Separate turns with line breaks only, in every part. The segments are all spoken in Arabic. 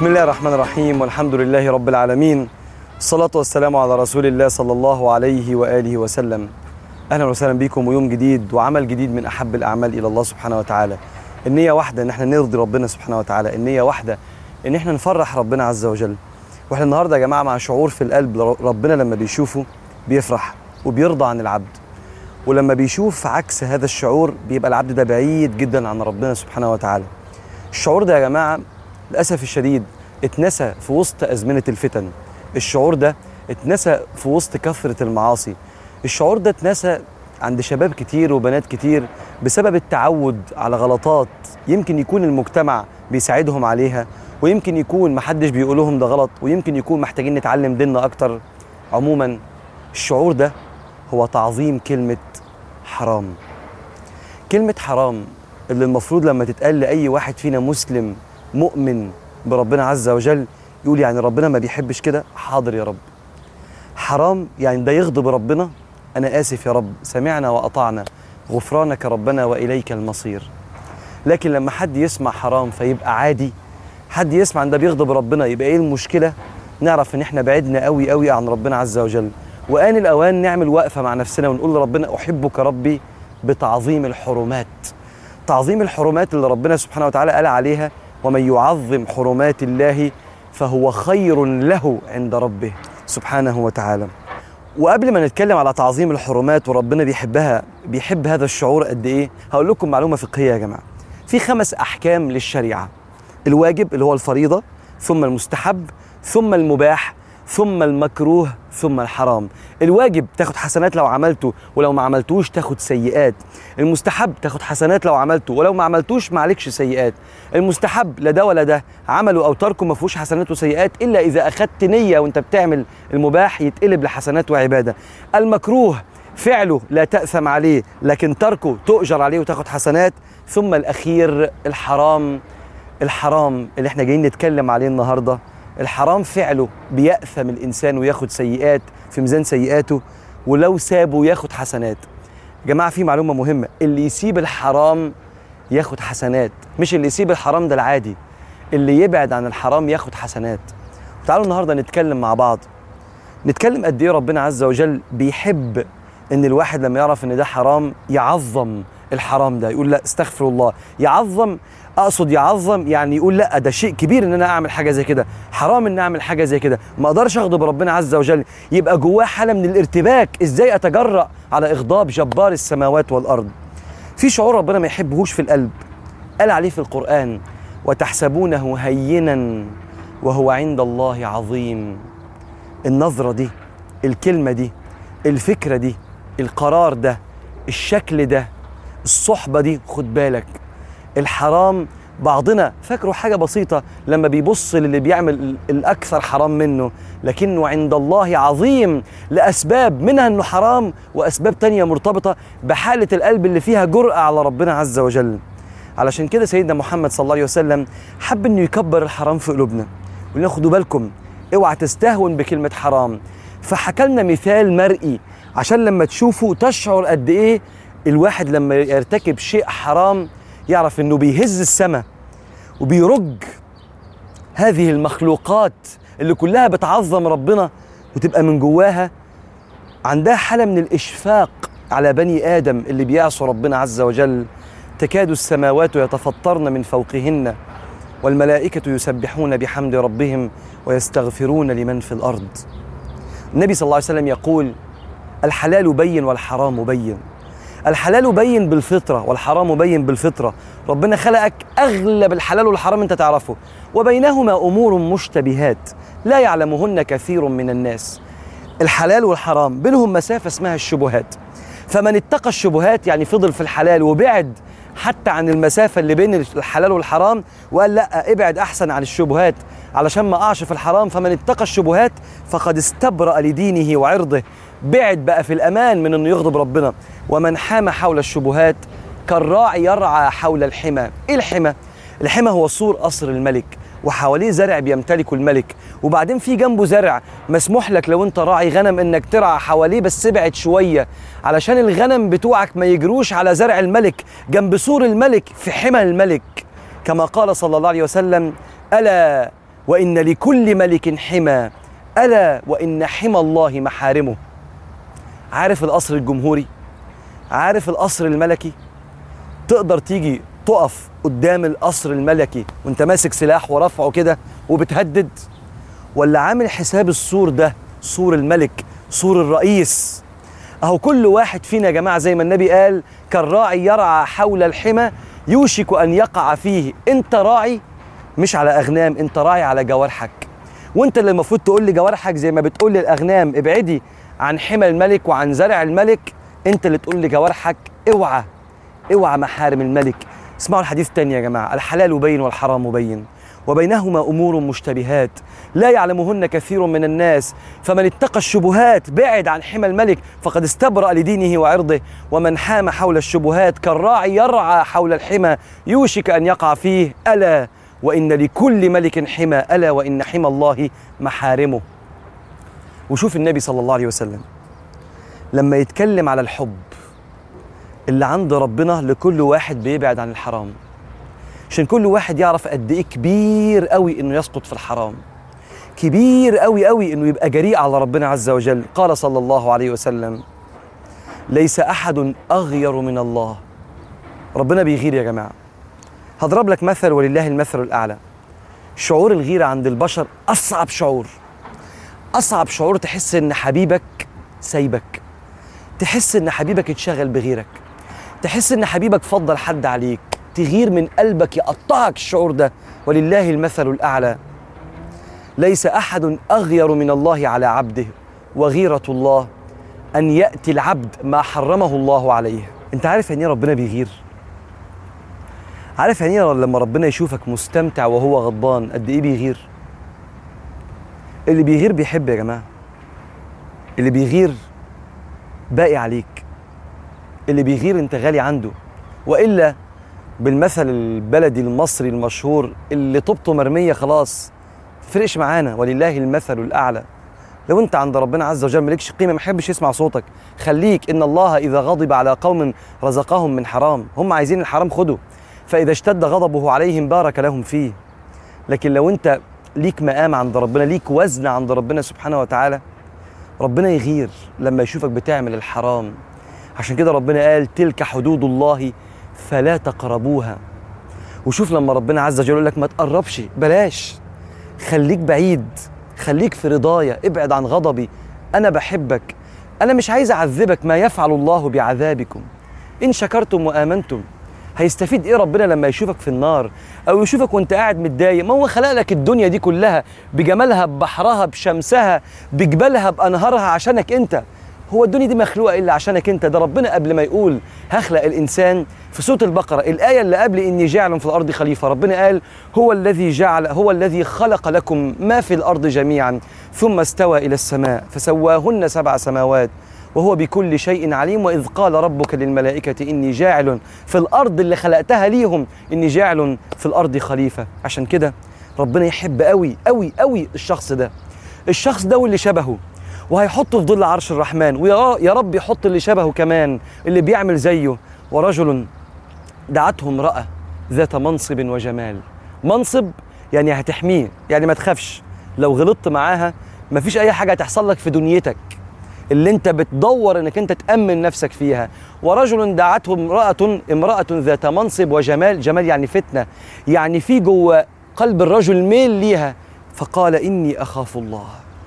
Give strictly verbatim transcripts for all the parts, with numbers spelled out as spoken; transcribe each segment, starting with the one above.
بسم الله الرحمن الرحيم، والحمد لله رب العالمين، الصلاة والسلام على رسول الله صلى الله عليه وآله وسلم. أهلا وسهلا بكم، ويوم جديد وعمل جديد من أحب الأعمال إلى الله سبحانه وتعالى. النية واحدة، إن احنا نرضي ربنا سبحانه وتعالى. النية واحدة، إن احنا نفرح ربنا عز وجل. واحنا النهاردة يا جماعة مع شعور في القلب، ربنا لما بيشوفه بيفرح وبيرضى عن العبد، ولما بيشوف عكس هذا الشعور بيبقى العبد ده بعيد جدا عن ربنا سبحانه وتعالى. الشعور ده يا جماعة للأسف الشديد اتنسى في وسط أزمنة الفتن. الشعور ده اتنسى في وسط كثرة المعاصي. الشعور ده اتنسى عند شباب كتير وبنات كتير بسبب التعود على غلطات يمكن يكون المجتمع بيساعدهم عليها، ويمكن يكون محدش بيقولهم ده غلط، ويمكن يكون محتاجين نتعلم ديننا أكتر. عموما الشعور ده هو تعظيم كلمة حرام. كلمة حرام اللي المفروض لما تتقال لأي واحد فينا مسلم مؤمن بربنا عز وجل يقول يعني ربنا ما بيحبش كده؟ حاضر يا رب. حرام يعني ده يغضب ربنا؟ أنا آسف يا رب، سمعنا وأطعنا، غفرانك ربنا وإليك المصير. لكن لما حد يسمع حرام فيبقى عادي، حد يسمع أن ده بيغضب ربنا يبقى إيه المشكلة؟ نعرف أن إحنا بعدنا قوي قوي عن ربنا عز وجل، وآن الأوان نعمل وقفة مع نفسنا ونقول لربنا أحبك ربي بتعظيم الحرمات. تعظيم الحرمات اللي ربنا سبحانه وتعالى قال عليها ومن يعظم حرمات الله فهو خير له عند ربه سبحانه وتعالى. وقبل ما نتكلم على تعظيم الحرمات وربنا بيحبها، بيحب هذا الشعور قد ايه، هقول لكم معلومة فقهية يا جماعة. في خمس أحكام للشريعة: الواجب اللي هو الفريضة، ثم المستحب، ثم المباح، ثم المكروه، ثم الحرام. الواجب تاخد حسنات لو عملته، ولو ما عملتوش تاخد سيئات. المستحب تاخد حسنات لو عملته، ولو ما عملتوش ما عليكش سيئات. المستحب لا ده ولا ده، عمله او تركه ما فيهوش حسنات وسيئات، الا اذا اخدت نية وانت بتعمل المباح يتقلب لحسنات وعبادة. المكروه فعله لا تأثم عليه، لكن تركه تؤجر عليه وتاخد حسنات. ثم الأخير الحرام. الحرام اللي احنا جايين نتكلم عليه النهاردة، الحرام فعله بيأثم الإنسان وياخد سيئات في ميزان سيئاته، ولو سابه ياخد حسنات. يا جماعة في معلومة مهمة، اللي يسيب الحرام ياخد حسنات، مش اللي يسيب الحرام ده العادي، اللي يبعد عن الحرام ياخد حسنات. تعالوا النهاردة نتكلم مع بعض، نتكلم قد ايه ربنا عز وجل بيحب ان الواحد لما يعرف ان ده حرام يعظم الحرام ده، يقول لا استغفر الله. يعظم، اقصد يعظم يعني يقول لا ده شيء كبير ان انا اعمل حاجه زي كده، حرام ان اعمل حاجه زي كده، ما اقدرش اغضب ربنا عز وجل. يبقى جواه حاله من الارتباك، ازاي اتجرأ على اغضاب جبار السماوات والارض. في شعور ربنا ما يحبهوش في القلب، قال عليه في القرآن وتحسبونه هينا وهو عند الله عظيم. النظرة دي، الكلمة دي، الفكرة دي، القرار ده، الشكل ده، الصحبة دي، خد بالك. الحرام بعضنا فاكره حاجة بسيطة لما بيبص للي بيعمل الأكثر حرام منه، لكنه عند الله عظيم لأسباب، منها أنه حرام، وأسباب تانية مرتبطة بحالة القلب اللي فيها جرأة على ربنا عز وجل. علشان كده سيدنا محمد صلى الله عليه وسلم حب أنه يكبر الحرام في قلوبنا، وقلنا خدوا بالكم اوعى تستهون بكلمة حرام. فحكى لنا مثال مرئي عشان لما تشوفوا تشعر قد ايه الواحد لما يرتكب شيء حرام يعرف انه بيهز السماء وبيرج هذه المخلوقات اللي كلها بتعظم ربنا، وتبقى من جواها عندها حالة من الإشفاق على بني آدم اللي بيعصوا ربنا عز وجل. تكاد السماوات يتفطرن من فوقهن والملائكة يسبحون بحمد ربهم ويستغفرون لمن في الأرض. النبي صلى الله عليه وسلم يقول الحلال بين والحرام بين. الحلال بين بالفطرة والحرام بين بالفطرة. ربنا خلقك أغلب الحلال والحرام أنت تعرفه، وبينهما أمور مشتبهات لا يعلمهن كثير من الناس. الحلال والحرام بينهم مسافة اسمها الشبهات، فمن اتقى الشبهات يعني فضل في الحلال وبعد حتى عن المسافة اللي بين الحلال والحرام، وقال لا ابعد أحسن عن الشبهات علشان ما أقعش في الحرام. فمن اتقى الشبهات فقد استبرأ لدينه وعرضه، بعد بقى في الأمان من أنه يغضب ربنا. ومن حام حول الشبهات كالراعي يرعى حول الحمى. إيه الحمى؟ الحمى هو سور قصر الملك، وحواليه زرع بيمتلكه الملك، وبعدين في جنبه زرع مسموح لك لو انت راعي غنم انك ترعى حواليه، بس ابعد شوية علشان الغنم بتوعك ما يجروش على زرع الملك جنب سور الملك في حمى الملك. كما قال صلى الله عليه وسلم ألا وإن لكل ملك حمى ألا وإن حمى الله محارمه. عارف القصر الجمهوري؟ عارف القصر الملكي؟ تقدر تيجي تقف قدام القصر الملكي وانت ماسك سلاح ورفعه كده وبتهدد؟ ولا عامل حساب السور ده، سور الملك، سور الرئيس؟ اهو كل واحد فينا يا جماعة زي ما النبي قال كالراعي يرعى حول الحمى يوشك أن يقع فيه. انت راعي مش على أغنام، انت راعي على جوارحك. وانت اللي المفروض تقول لجوارحك زي ما بتقول للأغنام ابعدي عن حمى الملك وعن زرع الملك، انت اللي تقول لجوارحك اوعى اوعى محارم الملك. اسمعوا الحديث تاني يا جماعة: الحلال بين والحرام بين وبينهما أمور مشتبهات لا يعلمهن كثير من الناس فمن اتقى الشبهات بعد عن حمى الملك فقد استبرأ لدينه وعرضه ومن حام حول الشبهات كالراعي يرعى حول الحمى يوشك أن يقع فيه ألا وإن لكل ملك حمى ألا وإن حمى الله محارمه. وشوف النبي صلى الله عليه وسلم لما يتكلم على الحب اللي عند ربنا لكل واحد بيبعد عن الحرام، عشان كل واحد يعرف قد ايه كبير قوي انه يسقط في الحرام، كبير قوي قوي انه يبقى جريء على ربنا عز وجل. قال صلى الله عليه وسلم: ليس احد اغير من الله. ربنا بيغير يا جماعه. هضرب لك مثل ولله المثل الاعلى. شعور الغيره عند البشر اصعب شعور، اصعب شعور. تحس ان حبيبك سايبك، تحس ان حبيبك اتشغل بغيرك، تحس ان حبيبك فضل حد عليك، تغير من قلبك، يقطعك الشعور ده. ولله المثل الأعلى. ليس أحد أغير من الله على عبده وغيرة الله أن يأتي العبد ما حرمه الله عليه. أنت عارف يعني ربنا بيغير؟ عارف يعني لما ربنا يشوفك مستمتع وهو غضبان قد إيه بيغير؟ اللي بيغير بيحب يا جماعة. اللي بيغير باقي عليك، اللي بيغير أنت غالي عنده. وإلا بالمثل البلدي المصري المشهور اللي طوبته مرمية خلاص تفرقش معانا. ولله المثل الأعلى. لو انت عند ربنا عز وجل مالكش قيمة، ما يحبش يسمع صوتك، خليك. إن الله إذا غضب على قوم رزقهم من حرام. هم عايزين الحرام خده، فإذا اشتد غضبه عليهم بارك لهم فيه. لكن لو انت ليك مقام عند ربنا، ليك وزن عند ربنا سبحانه وتعالى، ربنا يغير لما يشوفك بتعمل الحرام. عشان كده ربنا قال: تلك حدود الله فلا تقربوها. وشوف لما ربنا عز وجل يقول لك ما تقربش، بلاش، خليك بعيد، خليك في رضايا، ابعد عن غضبي، أنا بحبك، أنا مش عايز أعذبك. ما يفعل الله بعذابكم إن شكرتم وآمنتم. هيستفيد إيه ربنا لما يشوفك في النار أو يشوفك وأنت قاعد متضايق؟ ما هو خلق لك الدنيا دي كلها بجمالها، ببحرها، بشمسها، بجبالها، بأنهارها عشانك أنت. هو الدنيا دي مخلوقة إلا عشانك أنت؟ ده ربنا قبل ما يقول هخلق الإنسان في سورة البقرة، الآية اللي قبل إني جاعل في الأرض خليفة، ربنا قال: هو الذي جعل هو الذي خلق لكم ما في الأرض جميعا ثم استوى إلى السماء فسواهن سبع سماوات وهو بكل شيء عليم. وإذ قال ربك للملائكة إني جاعل في الأرض، اللي خلقتها ليهم، إني جاعل في الأرض خليفة. عشان كده ربنا يحب قوي قوي قوي الشخص ده، الشخص ده واللي شبهه، وهيحطه في ظل عرش الرحمن. ويا رب يحط اللي شبهه كمان، اللي بيعمل زيه. ورجل دعته امرأة ذات منصب وجمال. منصب يعني هتحميه، يعني ما تخافش لو غلطت معاها مفيش أي حاجة هتحصل لك في دنيتك اللي انت بتدور انك انت تأمن نفسك فيها. ورجل دعته امرأة امرأة ذات منصب وجمال. جمال يعني فتنة، يعني في جوه قلب الرجل ميل ليها. فقال: إني أخاف الله،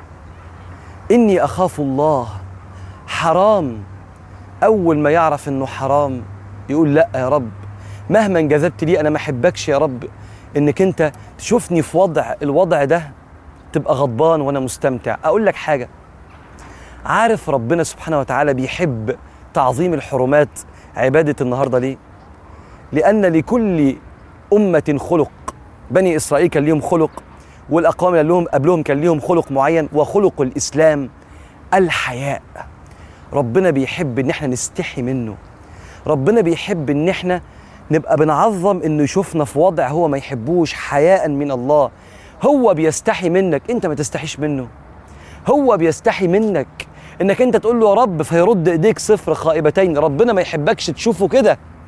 إني أخاف الله. حرام. أول ما يعرف إنه حرام يقول: لأ يا رب، مهما انجذبت لي أنا ما أحبكش يا رب إنك أنت تشوفني في وضع الوضع ده تبقى غضبان وأنا مستمتع. أقول لك حاجة، عارف ربنا سبحانه وتعالى بيحب تعظيم الحرمات عبادة النهاردة ليه؟ لأن لكل أمة خلق. بني إسرائيل كان ليهم خلق، والأقوام اللي لهم قبلهم كان ليهم خلق معين، وخلق الإسلام الحياء. ربنا بيحب إن احنا نستحي منه، ربنا بيحب إن احنا نبقى بنعظم إنه يشوفنا في وضع هو ما يحبوش، حياء من الله. هو بيستحي منك، أنت ما تستحيش منه. هو بيستحي منك إنك أنت تقول له يا رب فيرد إيديك صفر خائبتين. ربنا ما يحبكش تشوفه كده،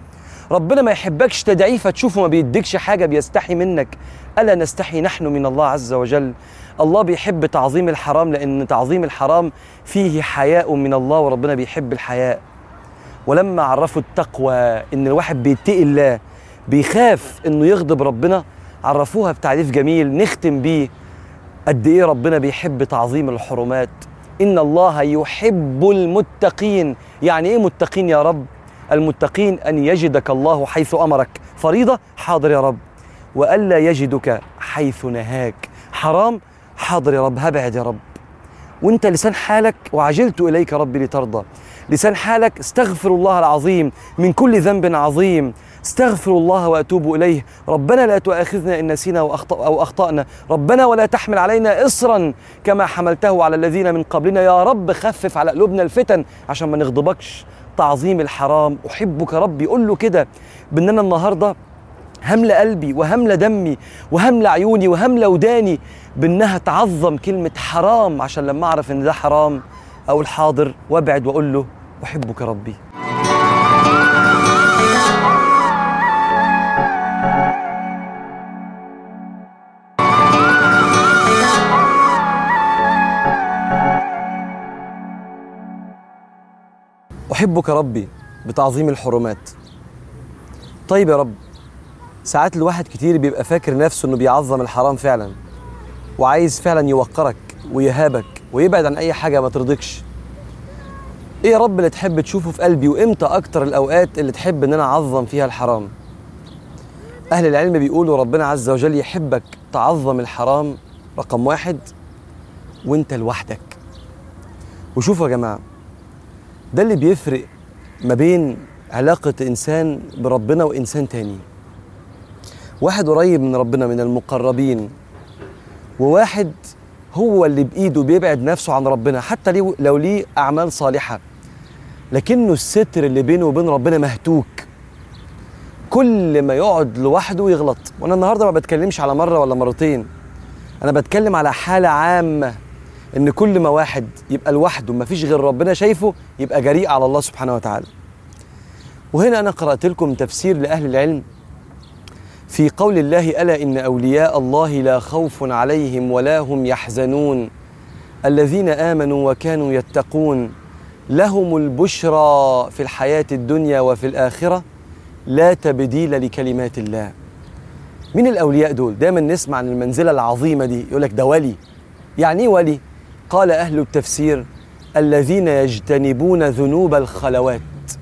ربنا ما يحبكش تدعيه فتشوفه ما بيديكش حاجة، بيستحي منك. ألا نستحي نحن من الله عز وجل؟ الله بيحب تعظيم الحرام، لأن تعظيم الحرام فيه حياء من الله، وربنا بيحب الحياء. ولما عرفوا التقوى إن الواحد بيتقي الله، بيخاف إنه يغضب ربنا، عرفوها بتعريف جميل نختم بيه قد إيه ربنا بيحب تعظيم الحرمات. إن الله يحب المتقين. يعني إيه متقين يا رب؟ المتقين أن يجدك الله حيث أمرك، فريضة حاضر يا رب، وألا يجدك حيث نهاك، حرام حاضر يا رب، هبعد يا رب. وانت لسان حالك وعجلت إليك ربي لترضى، لسان حالك استغفر الله العظيم من كل ذنب عظيم، استغفر الله وأتوب إليه، ربنا لا تؤاخذنا إن نسينا أو أخطأنا، ربنا ولا تحمل علينا إصرا كما حملته على الذين من قبلنا، يا رب خفف على قلوبنا الفتن عشان ما نغضبكش. تعظيم الحرام، أحبك ربي، قول له كده بأن أنا النهاردة هملى قلبي وهملى دمي وهملى عيوني وهملى وداني بأنها تعظم كلمة حرام، عشان لما أعرف إن ده حرام أقول حاضر وأبعد وأقول له أحبك ربي. أحبك ربي بتعظيم الحرمات. طيب يا رب، ساعات الواحد كتير بيبقى فاكر نفسه إنه بيعظم الحرام فعلا، وعايز فعلا يوقرك ويهابك ويبعد عن أي حاجة ما ترضيكش. إيه يا رب اللي تحب تشوفه في قلبي؟ وإمتى أكتر الأوقات اللي تحب إن أنا أعظم فيها الحرام؟ أهل العلم بيقولوا ربنا عز وجل يحبك تعظم الحرام رقم واحد وإنت لوحدك. وشوفوا يا جماعة، ده اللي بيفرق ما بين علاقة إنسان بربنا وإنسان تاني. واحد قريب من ربنا من المقربين، وواحد هو اللي بإيده بيبعد نفسه عن ربنا حتى لو ليه أعمال صالحة، لكنه الستر اللي بينه وبين ربنا مهتوك، كل ما يقعد لوحده يغلط. وأنا النهاردة ما بتكلمش على مرة ولا مرتين، أنا بتكلم على حالة عامة، إن كل ما واحد يبقى لوحده مفيش غير ربنا شايفه يبقى جريء على الله سبحانه وتعالى. وهنا أنا قرأت لكم تفسير لأهل العلم في قول الله: ألا إن أولياء الله لا خوف عليهم ولا هم يحزنون الذين آمنوا وكانوا يتقون لهم البشرى في الحياة الدنيا وفي الآخرة لا تبديل لكلمات الله. مين الأولياء دول؟ دايما نسمع عن المنزلة العظيمة دي، يقولك ده ولي. يعني إيه ولي؟ قال أهل التفسير: الذين يجتنبون ذنوب الخلوات.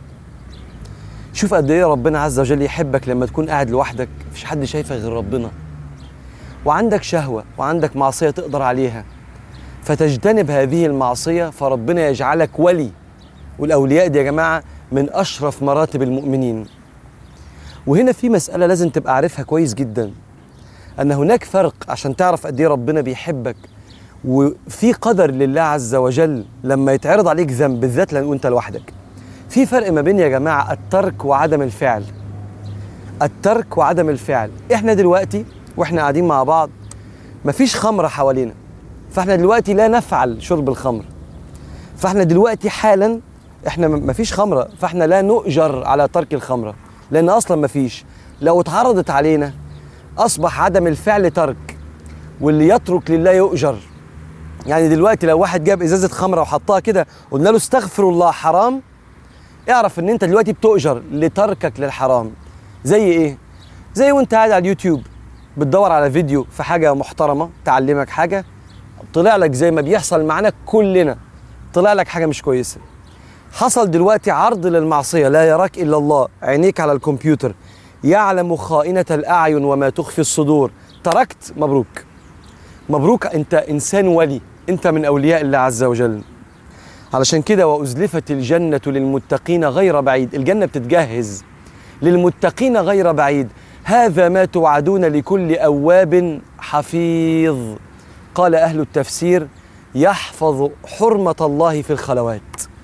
شوف قد ايه ربنا عز وجل يحبك لما تكون قاعد لوحدك مفيش حد شايفك غير ربنا، وعندك شهوة وعندك معصية تقدر عليها، فتجتنب هذه المعصية فربنا يجعلك ولي. والأولياء دي يا جماعة من أشرف مراتب المؤمنين. وهنا في مسألة لازم تبقى عارفها كويس جدا، أن هناك فرق عشان تعرف قد ايه ربنا بيحبك، وفي قدر لله عز وجل لما يتعرض عليك ذنب بالذات لو أنت لوحدك. في فرق ما بين يا جماعة الترك وعدم الفعل. الترك وعدم الفعل. احنا دلوقتي واحنا قاعدين مع بعض مفيش خمرة حوالينا، فاحنا دلوقتي لا نفعل شرب الخمر، فاحنا دلوقتي حالا احنا مفيش خمرة، فاحنا لا نؤجر على ترك الخمرة لأن أصلا مفيش. لو اتعرضت علينا أصبح عدم الفعل ترك، واللي يترك لله يؤجر. يعني دلوقتي لو واحد جاب إزازة خمرة وحطها كده قلنا له استغفر الله حرام، اعرف ان انت دلوقتي بتؤجر لتركك للحرام. زي ايه؟ زي وانت قاعد على اليوتيوب بتدور على فيديو في حاجة محترمة تعلمك حاجة، طلع لك زي ما بيحصل معنا كلنا، طلع لك حاجة مش كويسة. حصل دلوقتي عرض للمعصية، لا يراك إلا الله، عينيك على الكمبيوتر، يعلم خائنة الأعين وما تخفي الصدور، تركت، مبروك مبروك، انت إنسان ولي، انت من أولياء الله عز وجل. علشان كده وأزلفت الجنة للمتقين غير بعيد، الجنة بتتجهز للمتقين غير بعيد، هذا ما توعدون لكل أواب حفيظ. قال أهل التفسير: يحفظ حرمة الله في الخلوات،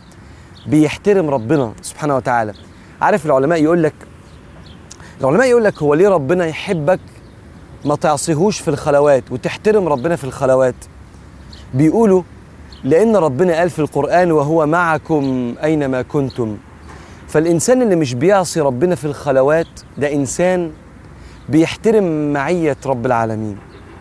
بيحترم ربنا سبحانه وتعالى. عارف العلماء يقول لك العلماء يقول لك هو ليه ربنا يحبك ما تعصيهوش في الخلوات وتحترم ربنا في الخلوات؟ بيقولوا لأن ربنا قال في القرآن: وهو معكم أينما كنتم. فالإنسان اللي مش بيعصي ربنا في الخلوات ده إنسان بيحترم معية رب العالمين.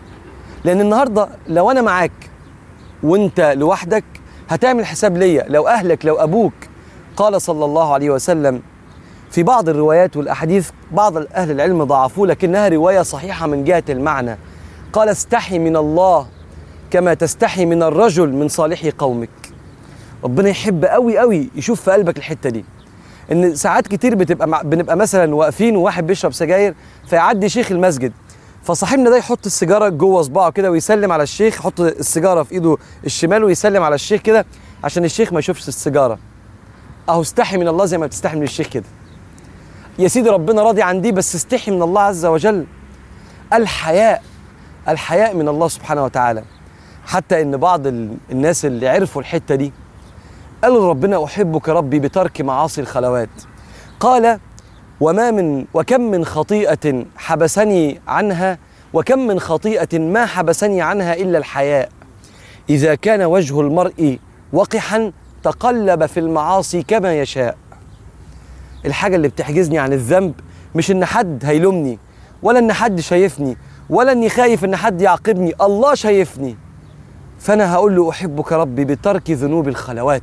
لأن النهاردة لو أنا معاك وأنت لوحدك هتعمل حساب ليا، لو أهلك لو أبوك. قال صلى الله عليه وسلم في بعض الروايات والأحاديث، بعض أهل العلم ضعفوه لكنها رواية صحيحة من جهة المعنى، قال استحي من الله كما تستحي من الرجل من صالح قومك. ربنا يحب قوي قوي يشوف في قلبك الحتة دي. ان ساعات كتير بتبقى مع... بنبقى مثلا واقفين وواحد بيشرب سجاير فيعدي شيخ المسجد، فصاحبنا ده يحط السيجاره جوه صباعه كده ويسلم على الشيخ، يحط السيجاره في ايده الشمال ويسلم على الشيخ كده عشان الشيخ ما يشوفش السيجاره. اهو استحي من الله زي ما بتستحي من الشيخ كده. يا سيدي ربنا راضي عن دي، بس استحي من الله عز وجل. الحياء الحياء من الله سبحانه وتعالى. حتى ان بعض الناس اللي عرفوا الحته دي قالوا ربنا أحبك ربي بترك معاصي الخلوات. قال وما من وكم من خطيئة حبسني عنها وكم من خطيئة ما حبسني عنها إلا الحياء. إذا كان وجه المرء وقحا تقلب في المعاصي كما يشاء. الحاجة اللي بتحجزني عن الذنب مش إن حد هيلومني، ولا إن حد شايفني، ولا إني خايف إن حد يعاقبني، الله شايفني. فأنا هقول له أحبك ربي بترك ذنوب الخلوات.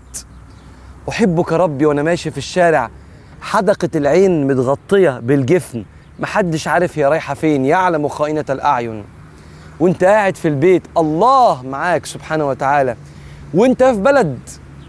أحبك ربي وأنا ماشي في الشارع حدقة العين متغطية بالجفن، محدش عارف هي رايحة فين، يعلم خائنة الأعين. وانت قاعد في البيت الله معاك سبحانه وتعالى، وانت في بلد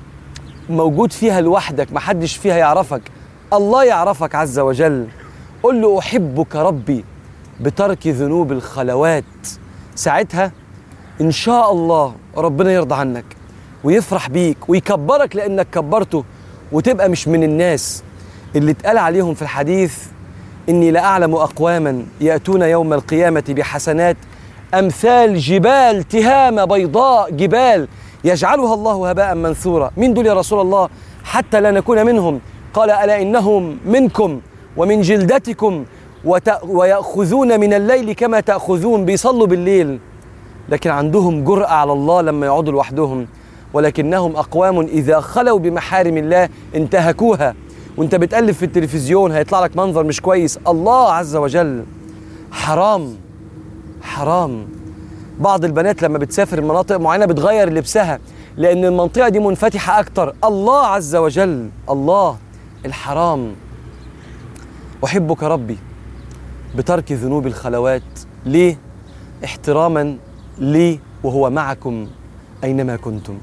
موجود فيها لوحدك محدش فيها يعرفك، الله يعرفك عز وجل. قل له أحبك ربي بترك ذنوب الخلوات. ساعتها إن شاء الله ربنا يرضى عنك ويفرح بيك ويكبرك لأنك كبرته، وتبقى مش من الناس اللي اتقال عليهم في الحديث إني لأعلم أقواما يأتون يوم القيامة بحسنات أمثال جبال تهامة بيضاء، جبال يجعلها الله هباء منثورا. مين دول يا رسول الله حتى لا نكون منهم؟ قال ألا إنهم منكم ومن جلدتكم ويأخذون من الليل كما تأخذون. بيصلوا بالليل لكن عندهم جرأة على الله لما يقعدوا لوحدهم، ولكنهم أقوام إذا خلوا بمحارم الله انتهكوها. وانت بتقلب في التلفزيون هيطلع لك منظر مش كويس، الله عز وجل. حرام حرام. بعض البنات لما بتسافر مناطق معينة بتغير لبسها لأن المنطقة دي منفتحة أكتر، الله عز وجل. الله الحرام. أحبك ربي بترك ذنوب الخلوات. ليه؟ احتراما لي وهو معكم أينما كنتم.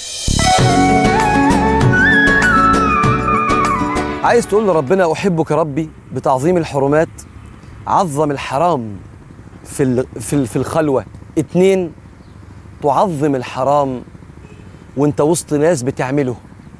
عايز تقول لربنا أحبك ربي بتعظيم الحرمات، عظم الحرام في في في الخلوة. اتنين، تعظم الحرام وانت وسط ناس بتعمله،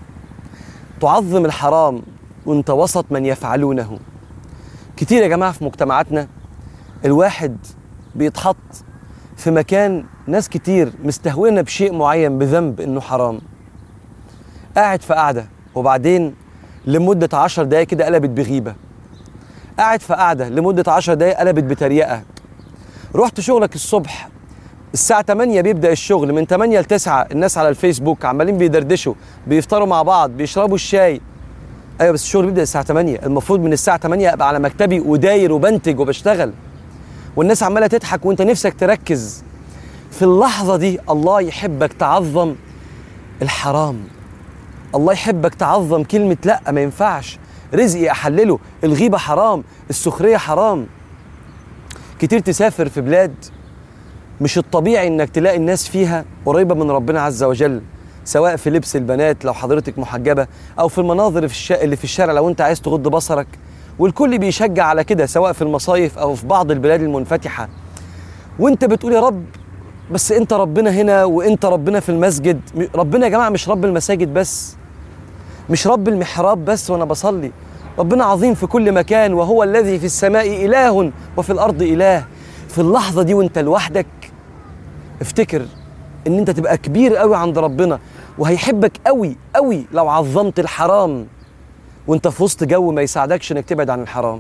تعظم الحرام وانت وسط من يفعلونه. كتير يا جماعة في مجتمعاتنا الواحد بيتحط في مكان ناس كتير مستهونة بشيء معين بذنب انه حرام، قاعد في قعدة وبعدين لمدة عشر دقايق كده قلبت بغيبة، قاعد في قعدة لمدة عشر دقايق قلبت بتريقة. رحت شغلك الصبح الساعة تمانية بيبدأ الشغل، من تمانية لتسعة الناس على الفيسبوك عمالين بيدردشوا بيفطروا مع بعض بيشربوا الشاي. ايوه بس الشغل بيبدأ الساعة تمانية، المفروض من الساعة تمانية ابقى على مكتبي وداير وبنتج وبشتغل، والناس عمالة تضحك وانت نفسك تركز. في اللحظة دي الله يحبك تعظم الحرام، الله يحبك تعظم كلمة لا ما ينفعش، رزقي أحلله، الغيبة حرام، السخرية حرام. كتير تسافر في بلاد مش الطبيعي انك تلاقي الناس فيها قريبة من ربنا عز وجل، سواء في لبس البنات لو حضرتك محجبة، او في المناظر في الش... اللي في الشارع لو انت عايز تغض بصرك، والكل بيشجع على كده سواء في المصايف او في بعض البلاد المنفتحة. وانت بتقول يا رب بس انت ربنا هنا وانت ربنا في المسجد. ربنا يا جماعة مش رب المساجد بس، مش رب المحراب بس وانا بصلي، ربنا عظيم في كل مكان، وهو الذي في السماء إله وفي الأرض إله. في اللحظة دي وانت لوحدك افتكر ان انت تبقى كبير قوي عند ربنا، وهيحبك قوي قوي لو عظمت الحرام وانت في وسط جو ما يساعدكش انك تبعد عن الحرام.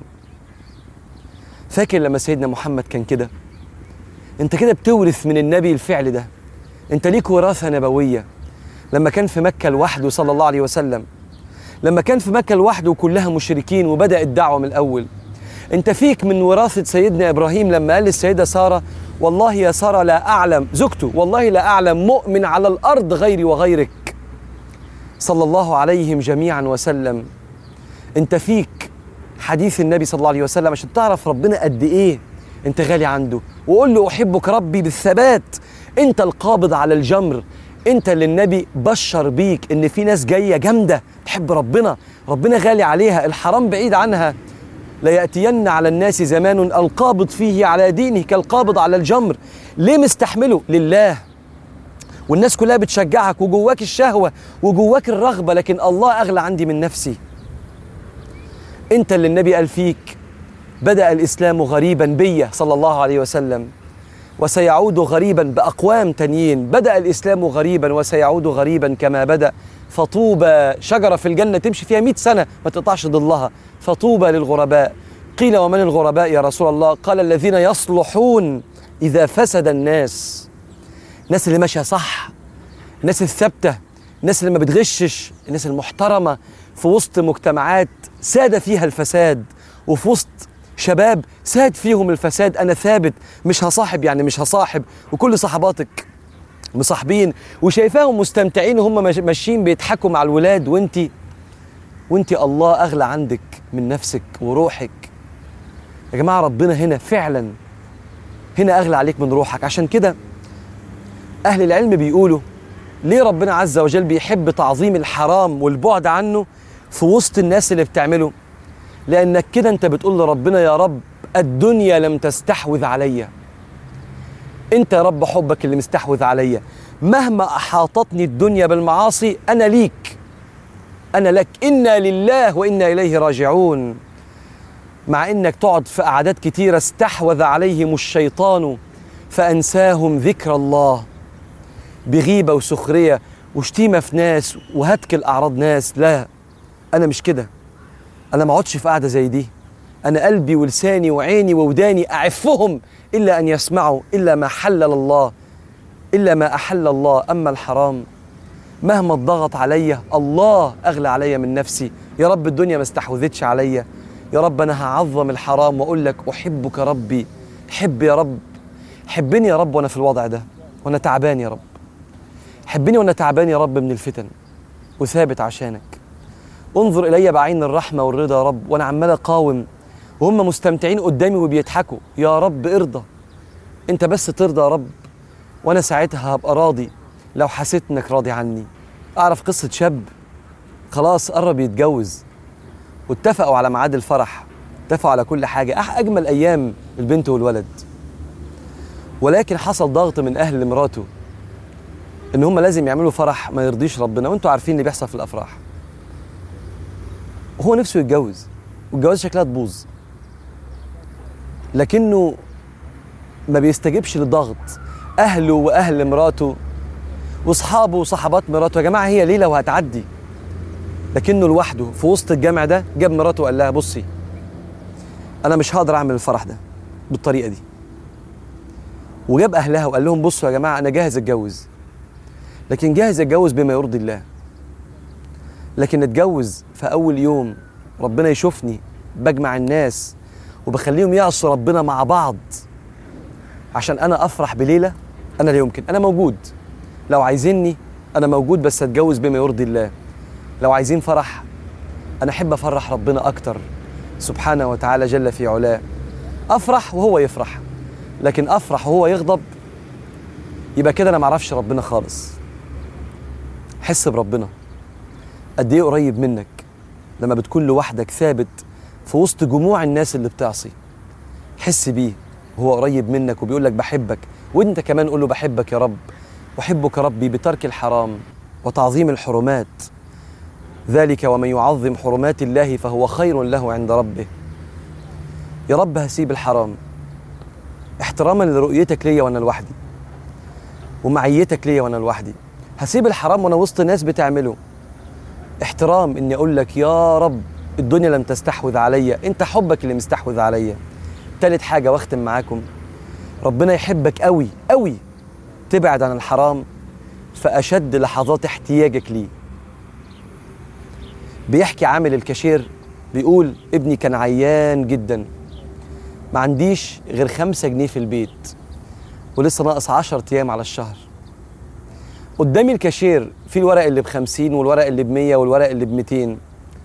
فاكر لما سيدنا محمد كان كده؟ انت كده بتورث من النبي الفعل ده، انت ليك وراثة نبوية. لما كان في مكة لوحده صلى الله عليه وسلم، لما كان في مكة لوحده وكلها مشركين وبدأ الدعوة من الأول. أنت فيك من وراثة سيدنا إبراهيم لما قال للسيدة سارة: والله يا سارة لا أعلم، زوجته، والله لا أعلم مؤمن على الأرض غيري وغيرك، صلى الله عليهم جميعا وسلم. أنت فيك حديث النبي صلى الله عليه وسلم عشان تعرف ربنا قد إيه أنت غالي عنده. وقول له: أحبك ربي بالثبات. أنت القابض على الجمر، أنت اللي النبي بشر بيك إن في ناس جاية جامدة تحب ربنا، ربنا غالي عليها، الحرام بعيد عنها. ليأتين على الناس زمان القابض فيه على دينه كالقابض على الجمر. ليه مستحمله؟ لله. والناس كلها بتشجعك وجواك الشهوة وجواك الرغبة، لكن الله أغلى عندي من نفسي. أنت اللي النبي قال فيك: بدأ الإسلام غريبا بي صلى الله عليه وسلم وسيعود غريبا بأقوام تانيين. بدأ الإسلام غريبا وسيعود غريبا كما بدأ، فطوبى، شجرة في الجنة تمشي فيها مئة سنة ما تقطعش ظلها، فطوبى للغرباء. قيل: ومن الغرباء يا رسول الله؟ قال: الذين يصلحون إذا فسد الناس. الناس اللي ماشية صح، الناس الثابتة، الناس اللي ما بتغشش، الناس المحترمة في وسط مجتمعات ساد فيها الفساد، وفي وسط شباب ساد فيهم الفساد. أنا ثابت، مش هصاحب، يعني مش هصاحب، وكل صحباتك مصاحبين وشايفاهم مستمتعين وهم ماشيين بيضحكوا مع الولاد، وانتي وانتي الله أغلى عندك من نفسك وروحك. يا جماعة ربنا هنا فعلا، هنا أغلى عليك من روحك. عشان كده أهل العلم بيقولوا ليه ربنا عز وجل بيحب تعظيم الحرام والبعد عنه في وسط الناس اللي بتعمله؟ لأنك كده أنت بتقول لربنا: يا رب الدنيا لم تستحوذ عليا، أنت يا رب حبك اللي مستحوذ عليا. مهما أحاطتني الدنيا بالمعاصي أنا ليك، أنا لك، إنا لله وإنا إليه راجعون. مع إنك تقعد في قعدات كتيرة استحوذ عليهم الشيطان فأنساهم ذكر الله، بغيبة وسخرية وشتيمة في ناس وهتك الأعراض ناس. لا، أنا مش كده، أنا ما اقعدش في قعدة زي دي. أنا قلبي ولساني وعيني ووداني أعفهم إلا أن يسمعوا إلا ما حلل الله، إلا ما أحل الله. أما الحرام مهما اتضغط عليا الله أغلى عليا من نفسي. يا رب الدنيا ما استحوذتش عليا، يا رب أنا هعظم الحرام وأقول لك: أحبك ربي. حب يا رب، حبني يا رب وأنا في الوضع ده وأنا تعبان يا رب، حبني وأنا تعبان يا رب من الفتن وثابت عشانك. انظر إلي بعين الرحمة والرضا يا رب وأنا عمال أقاوم وهم مستمتعين قدامي وبيضحكوا. يا رب ارضى، أنت بس ترضى يا رب، وأنا ساعتها هبقى راضي لو حسيت إنك راضي عني. أعرف قصة شاب خلاص قرب يتجوز واتفقوا على ميعاد الفرح، اتفقوا على كل حاجة، أجمل أيام البنت والولد، ولكن حصل ضغط من أهل مراته إن هم لازم يعملوا فرح ما يرضيش ربنا، وأنتوا عارفين اللي بيحصل في الأفراح. وهو نفسه يتجوز والجواز شكلها تبوظ، لكنه ما بيستجيبش للضغط. أهله وأهل مراته وأصحابه وصحبات مراته: يا جماعة هي ليلة وهتعدي. لكنه لوحده في وسط الجامع ده جاب مراته وقال لها: بصي، أنا مش هقدر أعمل الفرح ده بالطريقة دي. وجاب أهلها وقال لهم: بصوا يا جماعة، أنا جاهز أتجوز، لكن جاهز أتجوز بما يرضي الله. لكن أتجوز في أول يوم ربنا يشوفني بجمع الناس وبخليهم يعصوا ربنا مع بعض عشان أنا أفرح بليلة؟ أنا لا يمكن. أنا موجود، لو عايزيني أنا موجود، بس أتجوز بما يرضي الله. لو عايزين فرح، أنا أحب أفرح ربنا أكتر سبحانه وتعالى جل في علاه. أفرح وهو يفرح، لكن أفرح وهو يغضب يبقى كده أنا معرفش ربنا خالص. حس بربنا قد إيه قريب منك لما بتكون لوحدك ثابت في وسط جموع الناس اللي بتعصي. حس بيه وهو قريب منك وبيقول لك بحبك، وانت كمان قول له: بحبك يا رب، أحبك ربي بترك الحرام وتعظيم الحرمات. ذلك ومن يعظم حرمات الله فهو خير له عند ربه. يا رب هسيب الحرام احتراما لرؤيتك ليا وانا لوحدي ومعيتك ليا وانا لوحدي. هسيب الحرام وانا وسط ناس بتعمله احترام اني اقول لك: يا رب الدنيا لم تستحوذ عليا، انت حبك اللي مستحوذ عليا. تالت حاجة واختم معاكم: ربنا يحبك قوي قوي تبعد عن الحرام في أشد لحظات احتياجك ليه. بيحكي عامل الكاشير، بيقول ابني كان عيان جدا، ما عنديش غير خمسة جنيه في البيت ولسه ناقص عشر أيام على الشهر. قدامي الكاشير في الورق اللي بخمسين والورق اللي بمية والورق اللي بميتين،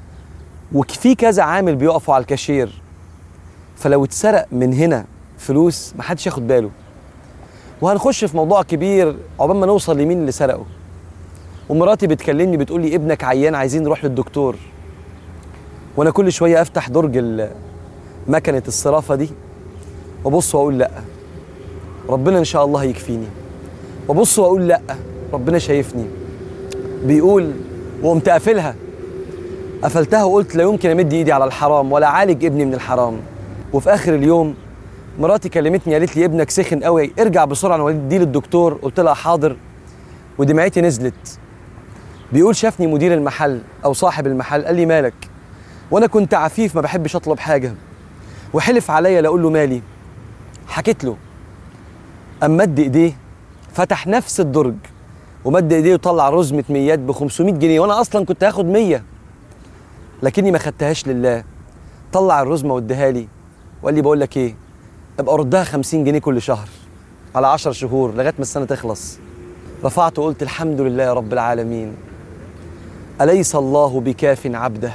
وفي كذا عامل بيقفوا على الكاشير، فلو اتسرق من هنا فلوس محدش ياخد باله، وهنخش في موضوع كبير عقبال ما نوصل لمين اللي سرقه. ومراتي بتكلمني بتقول لي ابنك عيان عايزين نروح للدكتور، وانا كل شويه افتح درج مكنه الصرافه دي وابص واقول لا ربنا ان شاء الله هيكفيني، وابص واقول لا ربنا شايفني. بيقول وقمت قافلها، قفلتها وقلت لا يمكن امد ايدي على الحرام ولا اعالج ابني من الحرام. وفي اخر اليوم مراتي كلمتني قالت لي ابنك سخن قوي، ارجع بسرعه نوديه للدكتور. قلت لها حاضر، ودمعتي نزلت. بيقول شافني مدير المحل او صاحب المحل قال لي مالك، وانا كنت عفيف ما بحبش اطلب حاجه، وحلف عليا لا اقول له مالي. حكيت له، اما مد ايديه فتح نفس الدرج ومد ايديه وطلع رزمه ميات ب خمسمية جنيه، وانا اصلا كنت هاخد مية لكني ما خدتهاش لله. طلع الرزمه واداها لي وقال لي بقول لك ايه، ابقى ردها خمسين جنيه كل شهر على عشر شهور لغايه ما السنه تخلص. رفعت وقلت الحمد لله يا رب العالمين، أليس الله بكاف عبده؟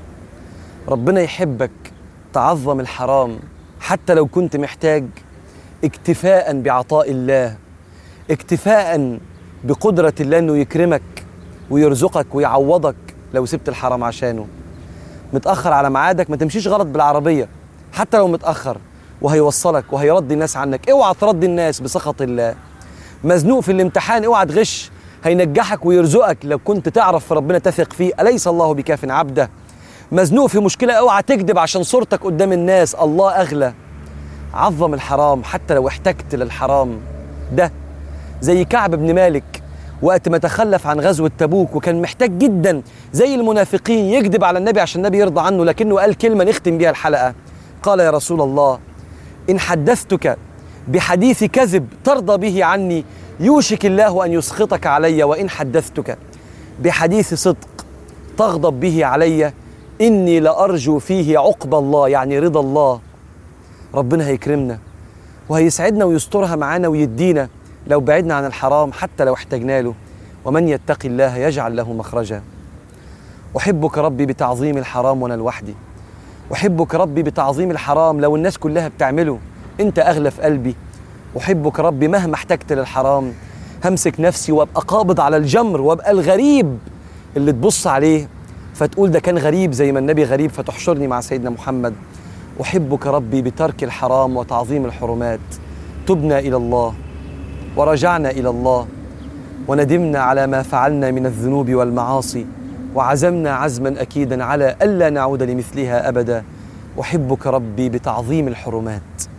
ربنا يحبك تعظم الحرام حتى لو كنت محتاج، اكتفاء بعطاء الله، اكتفاء بقدرة الله انه يكرمك ويرزقك ويعوضك لو سبت الحرام عشانه. متأخر على ميعادك ما تمشيش غلط بالعربية حتى لو متأخر، وهيوصلك وهيرضي الناس عنك، اوعى ترضي الناس بسخط الله. مزنوق في الامتحان اوعى تغش، هينجحك ويرزقك لو كنت تعرف في ربنا تثق فيه، أليس الله بكاف عبده؟ مزنوق في مشكلة اوعى تكذب عشان صورتك قدام الناس، الله أغلى. عظم الحرام حتى لو احتجت للحرام. ده زي كعب بن مالك وقت ما تخلف عن غزوة تبوك وكان محتاج جدا زي المنافقين يكذب على النبي عشان النبي يرضى عنه، لكنه قال كلمة نختم بيها الحلقة. قال يا رسول الله إن حدثتك بحديث كذب ترضى به عني يوشك الله أن يسخطك علي، وإن حدثتك بحديث صدق تغضب به علي إني لأرجو فيه عقب الله، يعني رضا الله. ربنا هيكرمنا وهيسعدنا ويسترها معانا ويدينا لو بعدنا عن الحرام حتى لو احتجنا له. ومن يتق الله يجعل له مخرجا. أحبك ربي بتعظيم الحرام وأنا لوحدي، أحبك ربي بتعظيم الحرام لو الناس كلها بتعمله أنت أغلى في قلبي. أحبك ربي مهما احتجت للحرام همسك نفسي وابقى قابض على الجمر وابقى الغريب اللي تبص عليه فتقول ده كان غريب زي ما النبي غريب فتحشرني مع سيدنا محمد. أحبك ربي بترك الحرام وتعظيم الحرمات. تبنا إلى الله ورجعنا إلى الله وندمنا على ما فعلنا من الذنوب والمعاصي، وعزمنا عزما أكيدا على ألا نعود لمثلها أبدا. أحبك ربي بتعظيم الحرمات.